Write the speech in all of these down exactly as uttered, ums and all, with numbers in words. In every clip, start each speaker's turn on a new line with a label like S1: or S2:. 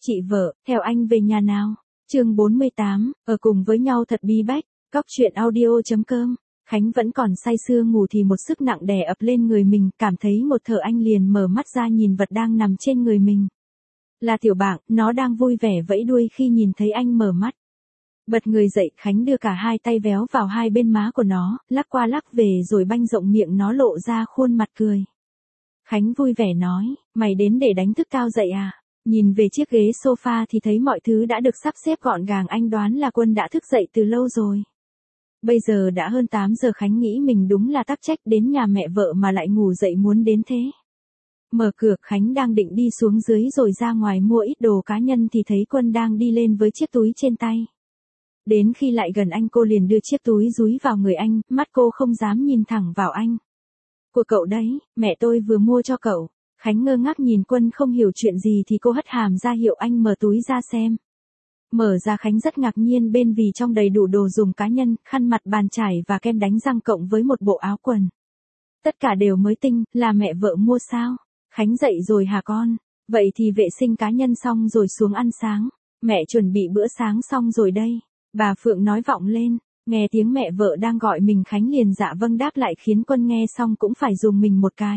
S1: Chị vợ, theo anh về nhà nào? Chương bốn mươi tám, ở cùng với nhau thật bí bách. Cóc truyện audio.com. Khánh vẫn còn say sưa ngủ thì một sức nặng đè ập lên người mình, cảm thấy một thở anh liền mở mắt ra nhìn vật đang nằm trên người mình. Là Tiểu Bạng, nó đang vui vẻ vẫy đuôi khi nhìn thấy anh mở mắt. Bật người dậy, Khánh đưa cả hai tay véo vào hai bên má của nó, lắc qua lắc về rồi banh rộng miệng nó lộ ra khuôn mặt cười. Khánh vui vẻ nói, mày đến để đánh thức tao dậy à? Nhìn về chiếc ghế sofa thì thấy mọi thứ đã được sắp xếp gọn gàng, anh đoán là Quân đã thức dậy từ lâu rồi. Bây giờ đã hơn tám giờ, Khánh nghĩ mình đúng là tắc trách đến nhà mẹ vợ mà lại ngủ dậy muốn đến thế. Mở cửa, Khánh đang định đi xuống dưới rồi ra ngoài mua ít đồ cá nhân thì thấy Quân đang đi lên với chiếc túi trên tay. Đến khi lại gần anh cô liền đưa chiếc túi dúi vào người anh, mắt cô không dám nhìn thẳng vào anh. Của cậu đấy, mẹ tôi vừa mua cho cậu. Khánh ngơ ngác nhìn Quân không hiểu chuyện gì thì cô hất hàm ra hiệu anh mở túi ra xem. Mở ra, Khánh rất ngạc nhiên bên vì trong đầy đủ đồ dùng cá nhân, khăn mặt, bàn chải và kem đánh răng cộng với một bộ áo quần. Tất cả đều mới tinh, là mẹ vợ mua sao? Khánh dậy rồi hả con? Vậy thì vệ sinh cá nhân xong rồi xuống ăn sáng. Mẹ chuẩn bị bữa sáng xong rồi đây. Bà Phượng nói vọng lên, nghe tiếng mẹ vợ đang gọi mình, Khánh liền dạ vâng đáp lại khiến Quân nghe xong cũng phải dùng mình một cái.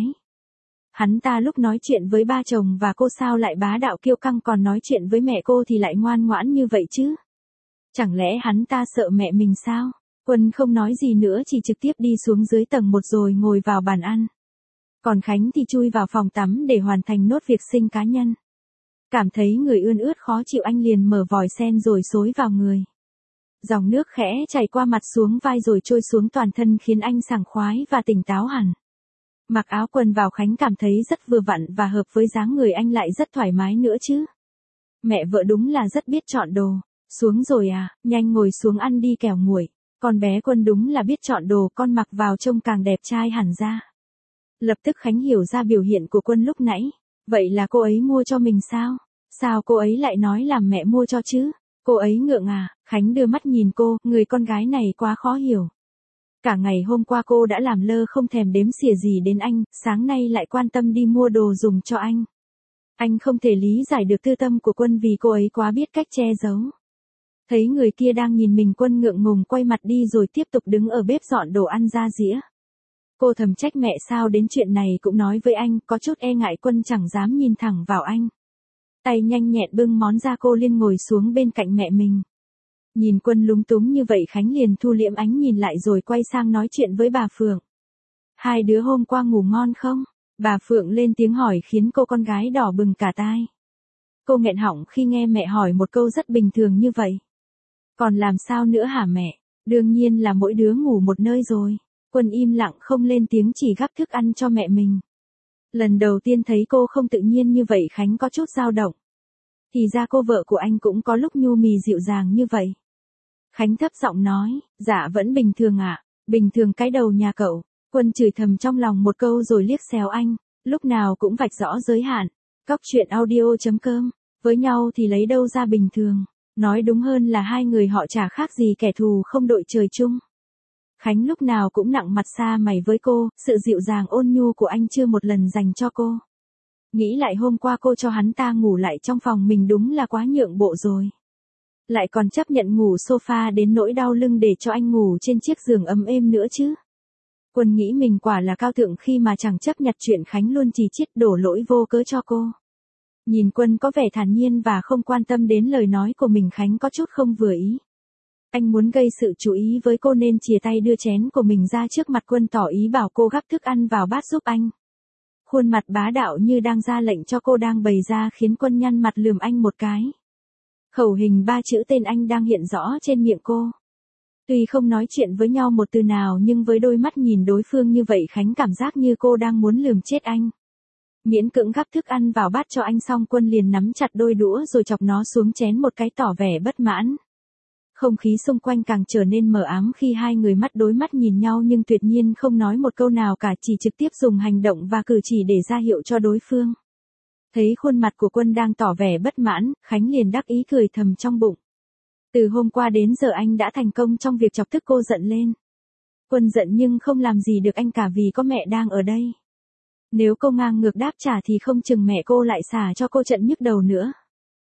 S1: Hắn ta lúc nói chuyện với ba chồng và cô sao lại bá đạo kiêu căng, còn nói chuyện với mẹ cô thì lại ngoan ngoãn như vậy chứ? Chẳng lẽ hắn ta sợ mẹ mình sao? Quân không nói gì nữa, chỉ trực tiếp đi xuống dưới tầng một rồi ngồi vào bàn ăn. Còn Khánh thì chui vào phòng tắm để hoàn thành nốt việc sinh cá nhân. Cảm thấy người ươn ướt khó chịu, anh liền mở vòi sen rồi xối vào người. Dòng nước khẽ chảy qua mặt xuống vai rồi trôi xuống toàn thân khiến anh sảng khoái và tỉnh táo hẳn. Mặc áo quần vào, Khánh cảm thấy rất vừa vặn và hợp với dáng người anh, lại rất thoải mái nữa chứ. Mẹ vợ đúng là rất biết chọn đồ. Xuống rồi à, nhanh ngồi xuống ăn đi kẻo nguội. Con bé Quân đúng là biết chọn đồ, con mặc vào trông càng đẹp trai hẳn ra. Lập tức Khánh hiểu ra biểu hiện của Quân lúc nãy. Vậy là cô ấy mua cho mình sao? Sao cô ấy lại nói là mẹ mua cho chứ? Cô ấy ngượng à? Khánh đưa mắt nhìn cô, người con gái này quá khó hiểu. Cả ngày hôm qua cô đã làm lơ không thèm đếm xỉa gì đến anh, sáng nay lại quan tâm đi mua đồ dùng cho anh. Anh không thể lý giải được tư tâm của Quân vì cô ấy quá biết cách che giấu. Thấy người kia đang nhìn mình, Quân ngượng ngùng quay mặt đi rồi tiếp tục đứng ở bếp dọn đồ ăn ra dĩa. Cô thầm trách mẹ sao đến chuyện này cũng nói với anh, có chút e ngại Quân chẳng dám nhìn thẳng vào anh. Tay nhanh nhẹn bưng món ra, cô liên ngồi xuống bên cạnh mẹ mình. Nhìn Quân lúng túng như vậy, Khánh liền thu liễm ánh nhìn lại rồi quay sang nói chuyện với bà Phượng. Hai đứa hôm qua ngủ ngon không? Bà Phượng lên tiếng hỏi khiến cô con gái đỏ bừng cả tai. Cô nghẹn họng khi nghe mẹ hỏi một câu rất bình thường như vậy. Còn làm sao nữa hả mẹ? Đương nhiên là mỗi đứa ngủ một nơi rồi. Quân im lặng không lên tiếng, chỉ gắp thức ăn cho mẹ mình. Lần đầu tiên thấy cô không tự nhiên như vậy, Khánh có chút dao động. Thì ra cô vợ của anh cũng có lúc nhu mì dịu dàng như vậy. Khánh thấp giọng nói, dạ vẫn bình thường ạ. À? Bình thường cái đầu nhà cậu. Quân chửi thầm trong lòng một câu rồi liếc xéo anh, lúc nào cũng vạch rõ giới hạn. Cóc truyện audio.com, với nhau thì lấy đâu ra bình thường. Nói đúng hơn là hai người họ chả khác gì kẻ thù không đội trời chung. Khánh lúc nào cũng nặng mặt xa mày với cô, sự dịu dàng ôn nhu của anh chưa một lần dành cho cô. Nghĩ lại hôm qua cô cho hắn ta ngủ lại trong phòng mình đúng là quá nhượng bộ rồi. Lại còn chấp nhận ngủ sofa đến nỗi đau lưng để cho anh ngủ trên chiếc giường ấm êm nữa chứ. Quân nghĩ mình quả là cao thượng khi mà chẳng chấp nhận chuyện Khánh luôn chỉ trích đổ lỗi vô cớ cho cô. Nhìn Quân có vẻ thản nhiên và không quan tâm đến lời nói của mình, Khánh có chút không vừa ý. Anh muốn gây sự chú ý với cô nên chìa tay đưa chén của mình ra trước mặt Quân, tỏ ý bảo cô gắp thức ăn vào bát giúp anh. Khuôn mặt bá đạo như đang ra lệnh cho cô đang bày ra khiến Quân nhăn mặt lườm anh một cái. Khẩu hình ba chữ tên anh đang hiện rõ trên miệng cô. Tuy không nói chuyện với nhau một từ nào nhưng với đôi mắt nhìn đối phương như vậy, Khánh cảm giác như cô đang muốn lườm chết anh. Miễn cưỡng gắp thức ăn vào bát cho anh xong, Quân liền nắm chặt đôi đũa rồi chọc nó xuống chén một cái tỏ vẻ bất mãn. Không khí xung quanh càng trở nên mờ ám khi hai người mắt đối mắt nhìn nhau nhưng tuyệt nhiên không nói một câu nào cả, chỉ trực tiếp dùng hành động và cử chỉ để ra hiệu cho đối phương. Thấy khuôn mặt của Quân đang tỏ vẻ bất mãn, Khánh liền đắc ý cười thầm trong bụng. Từ hôm qua đến giờ anh đã thành công trong việc chọc tức cô giận lên. Quân giận nhưng không làm gì được anh cả vì có mẹ đang ở đây. Nếu cô ngang ngược đáp trả thì không chừng mẹ cô lại xả cho cô trận nhức đầu nữa.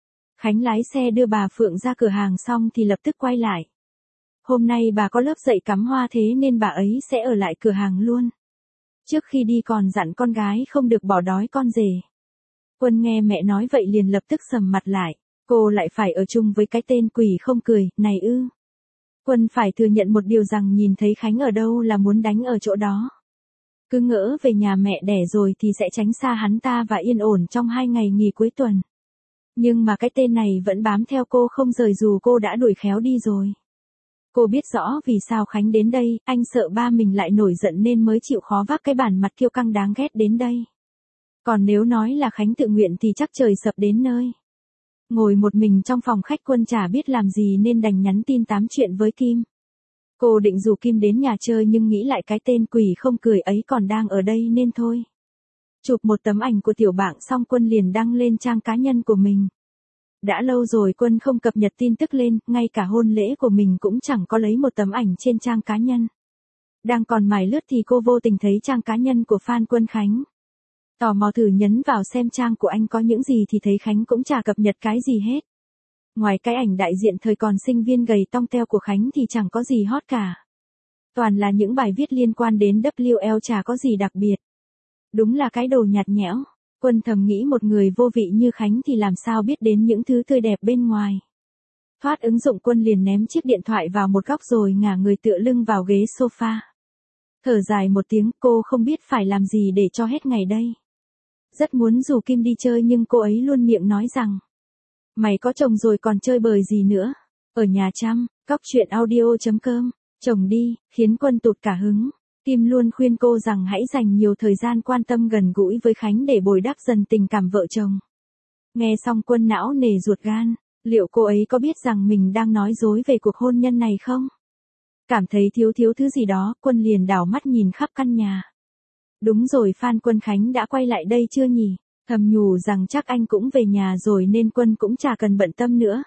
S1: Khánh lái xe đưa bà Phượng ra cửa hàng xong thì lập tức quay lại. Hôm nay bà có lớp dạy cắm hoa thế nên bà ấy sẽ ở lại cửa hàng luôn. Trước khi đi còn dặn con gái không được bỏ đói con rể. Quân nghe mẹ nói vậy liền lập tức sầm mặt lại. Cô lại phải ở chung với cái tên quỷ không cười, này ư. Quân phải thừa nhận một điều rằng nhìn thấy Khánh ở đâu là muốn đánh ở chỗ đó. Cứ ngỡ về nhà mẹ đẻ rồi thì sẽ tránh xa hắn ta và yên ổn trong hai ngày nghỉ cuối tuần. Nhưng mà cái tên này vẫn bám theo cô không rời dù cô đã đuổi khéo đi rồi. Cô biết rõ vì sao Khánh đến đây, anh sợ ba mình lại nổi giận nên mới chịu khó vác cái bản mặt kiêu căng đáng ghét đến đây. Còn nếu nói là Khánh tự nguyện thì chắc trời sập đến nơi. Ngồi một mình trong phòng khách Quân chả biết làm gì nên đành nhắn tin tám chuyện với Kim. Cô định rủ Kim đến nhà chơi nhưng nghĩ lại cái tên quỷ không cười ấy còn đang ở đây nên thôi. Chụp một tấm ảnh của tiểu bạn xong Quân liền đăng lên trang cá nhân của mình. Đã lâu rồi Quân không cập nhật tin tức lên, ngay cả hôn lễ của mình cũng chẳng có lấy một tấm ảnh trên trang cá nhân. Đang còn mải lướt thì cô vô tình thấy trang cá nhân của fan Quân Khánh. Tò mò thử nhấn vào xem trang của anh có những gì thì thấy Khánh cũng chả cập nhật cái gì hết. Ngoài cái ảnh đại diện thời còn sinh viên gầy tong teo của Khánh thì chẳng có gì hot cả. Toàn là những bài viết liên quan đến W L chả có gì đặc biệt. Đúng là cái đồ nhạt nhẽo. Quân thầm nghĩ một người vô vị như Khánh thì làm sao biết đến những thứ tươi đẹp bên ngoài. Thoát ứng dụng Quân liền ném chiếc điện thoại vào một góc rồi ngả người tựa lưng vào ghế sofa. Thở dài một tiếng cô không biết phải làm gì để cho hết ngày đây. Rất muốn rủ Kim đi chơi nhưng cô ấy luôn miệng nói rằng mày có chồng rồi còn chơi bời gì nữa. Ở nhà chăm, cóc truyện audio chấm com, chồng đi, khiến Quân tụt cả hứng. Kim luôn khuyên cô rằng hãy dành nhiều thời gian quan tâm gần gũi với Khánh để bồi đắp dần tình cảm vợ chồng. Nghe xong Quân não nề ruột gan, liệu cô ấy có biết rằng mình đang nói dối về cuộc hôn nhân này không? Cảm thấy thiếu thiếu thứ gì đó, Quân liền đảo mắt nhìn khắp căn nhà. Đúng rồi, fan Quân Khánh đã quay lại đây chưa nhỉ? Thầm nhủ rằng chắc anh cũng về nhà rồi nên Quân cũng chả cần bận tâm nữa.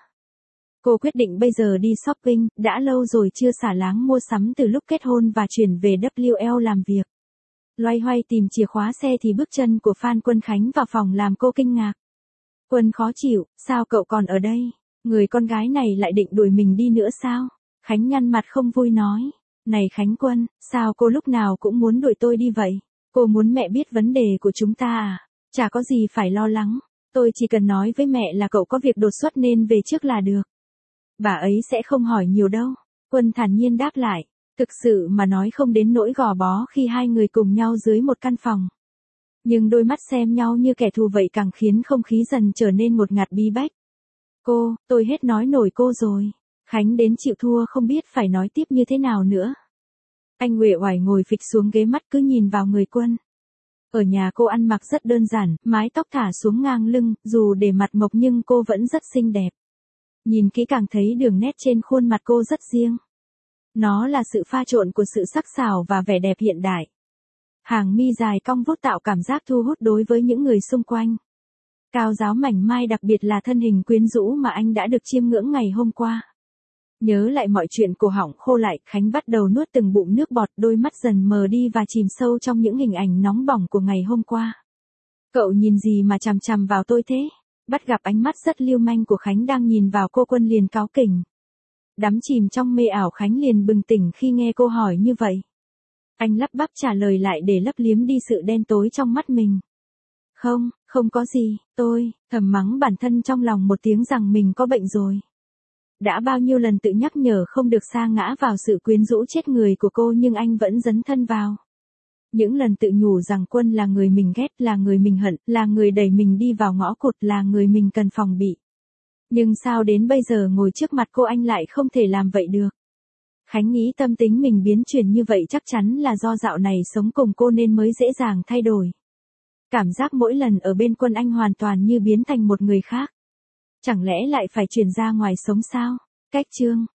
S1: Cô quyết định bây giờ đi shopping, đã lâu rồi chưa xả láng mua sắm từ lúc kết hôn và chuyển về W L làm việc. Loay hoay tìm chìa khóa xe thì bước chân của fan Quân Khánh vào phòng làm cô kinh ngạc. Quân khó chịu, sao cậu còn ở đây? Người con gái này lại định đuổi mình đi nữa sao? Khánh nhăn mặt không vui nói. Này Khánh Quân, sao cô lúc nào cũng muốn đuổi tôi đi vậy? Cô muốn mẹ biết vấn đề của chúng ta à? Chả có gì phải lo lắng. Tôi chỉ cần nói với mẹ là cậu có việc đột xuất nên về trước là được. Bà ấy sẽ không hỏi nhiều đâu. Quân thản nhiên đáp lại. Thực sự mà nói không đến nỗi gò bó khi hai người cùng nhau dưới một căn phòng. Nhưng đôi mắt xem nhau như kẻ thù vậy càng khiến không khí dần trở nên ngột ngạt bí bách. Cô, tôi hết nói nổi cô rồi. Khánh đến chịu thua không biết phải nói tiếp như thế nào nữa. Anh uể oải ngồi phịch xuống ghế mắt cứ nhìn vào người Quân. Ở nhà cô ăn mặc rất đơn giản, mái tóc thả xuống ngang lưng, dù để mặt mộc nhưng cô vẫn rất xinh đẹp. Nhìn kỹ càng thấy đường nét trên khuôn mặt cô rất riêng. Nó là sự pha trộn của sự sắc sảo và vẻ đẹp hiện đại. Hàng mi dài cong vút tạo cảm giác thu hút đối với những người xung quanh. Cao ráo mảnh mai đặc biệt là thân hình quyến rũ mà anh đã được chiêm ngưỡng ngày hôm qua. Nhớ lại mọi chuyện, cổ họng khô lại, Khánh bắt đầu nuốt từng bụng nước bọt, đôi mắt dần mờ đi và chìm sâu trong những hình ảnh nóng bỏng của ngày hôm qua. Cậu nhìn gì mà chằm chằm vào tôi thế? Bắt gặp ánh mắt rất lưu manh của Khánh đang nhìn vào cô, Quân liền cáu kỉnh. Đắm chìm trong mê ảo, Khánh liền bừng tỉnh khi nghe cô hỏi như vậy. Anh lắp bắp trả lời lại để lấp liếm đi sự đen tối trong mắt mình. Không, không có gì, tôi, thầm mắng bản thân trong lòng một tiếng rằng mình có bệnh rồi. Đã bao nhiêu lần tự nhắc nhở không được sa ngã vào sự quyến rũ chết người của cô nhưng anh vẫn dấn thân vào. Những lần tự nhủ rằng Quân là người mình ghét, là người mình hận, là người đẩy mình đi vào ngõ cụt, là người mình cần phòng bị. Nhưng sao đến bây giờ ngồi trước mặt cô anh lại không thể làm vậy được. Khánh nghĩ tâm tính mình biến chuyển như vậy chắc chắn là do dạo này sống cùng cô nên mới dễ dàng thay đổi. Cảm giác mỗi lần ở bên Quân anh hoàn toàn như biến thành một người khác. Chẳng lẽ lại phải chuyển ra ngoài sống sao? Cách chương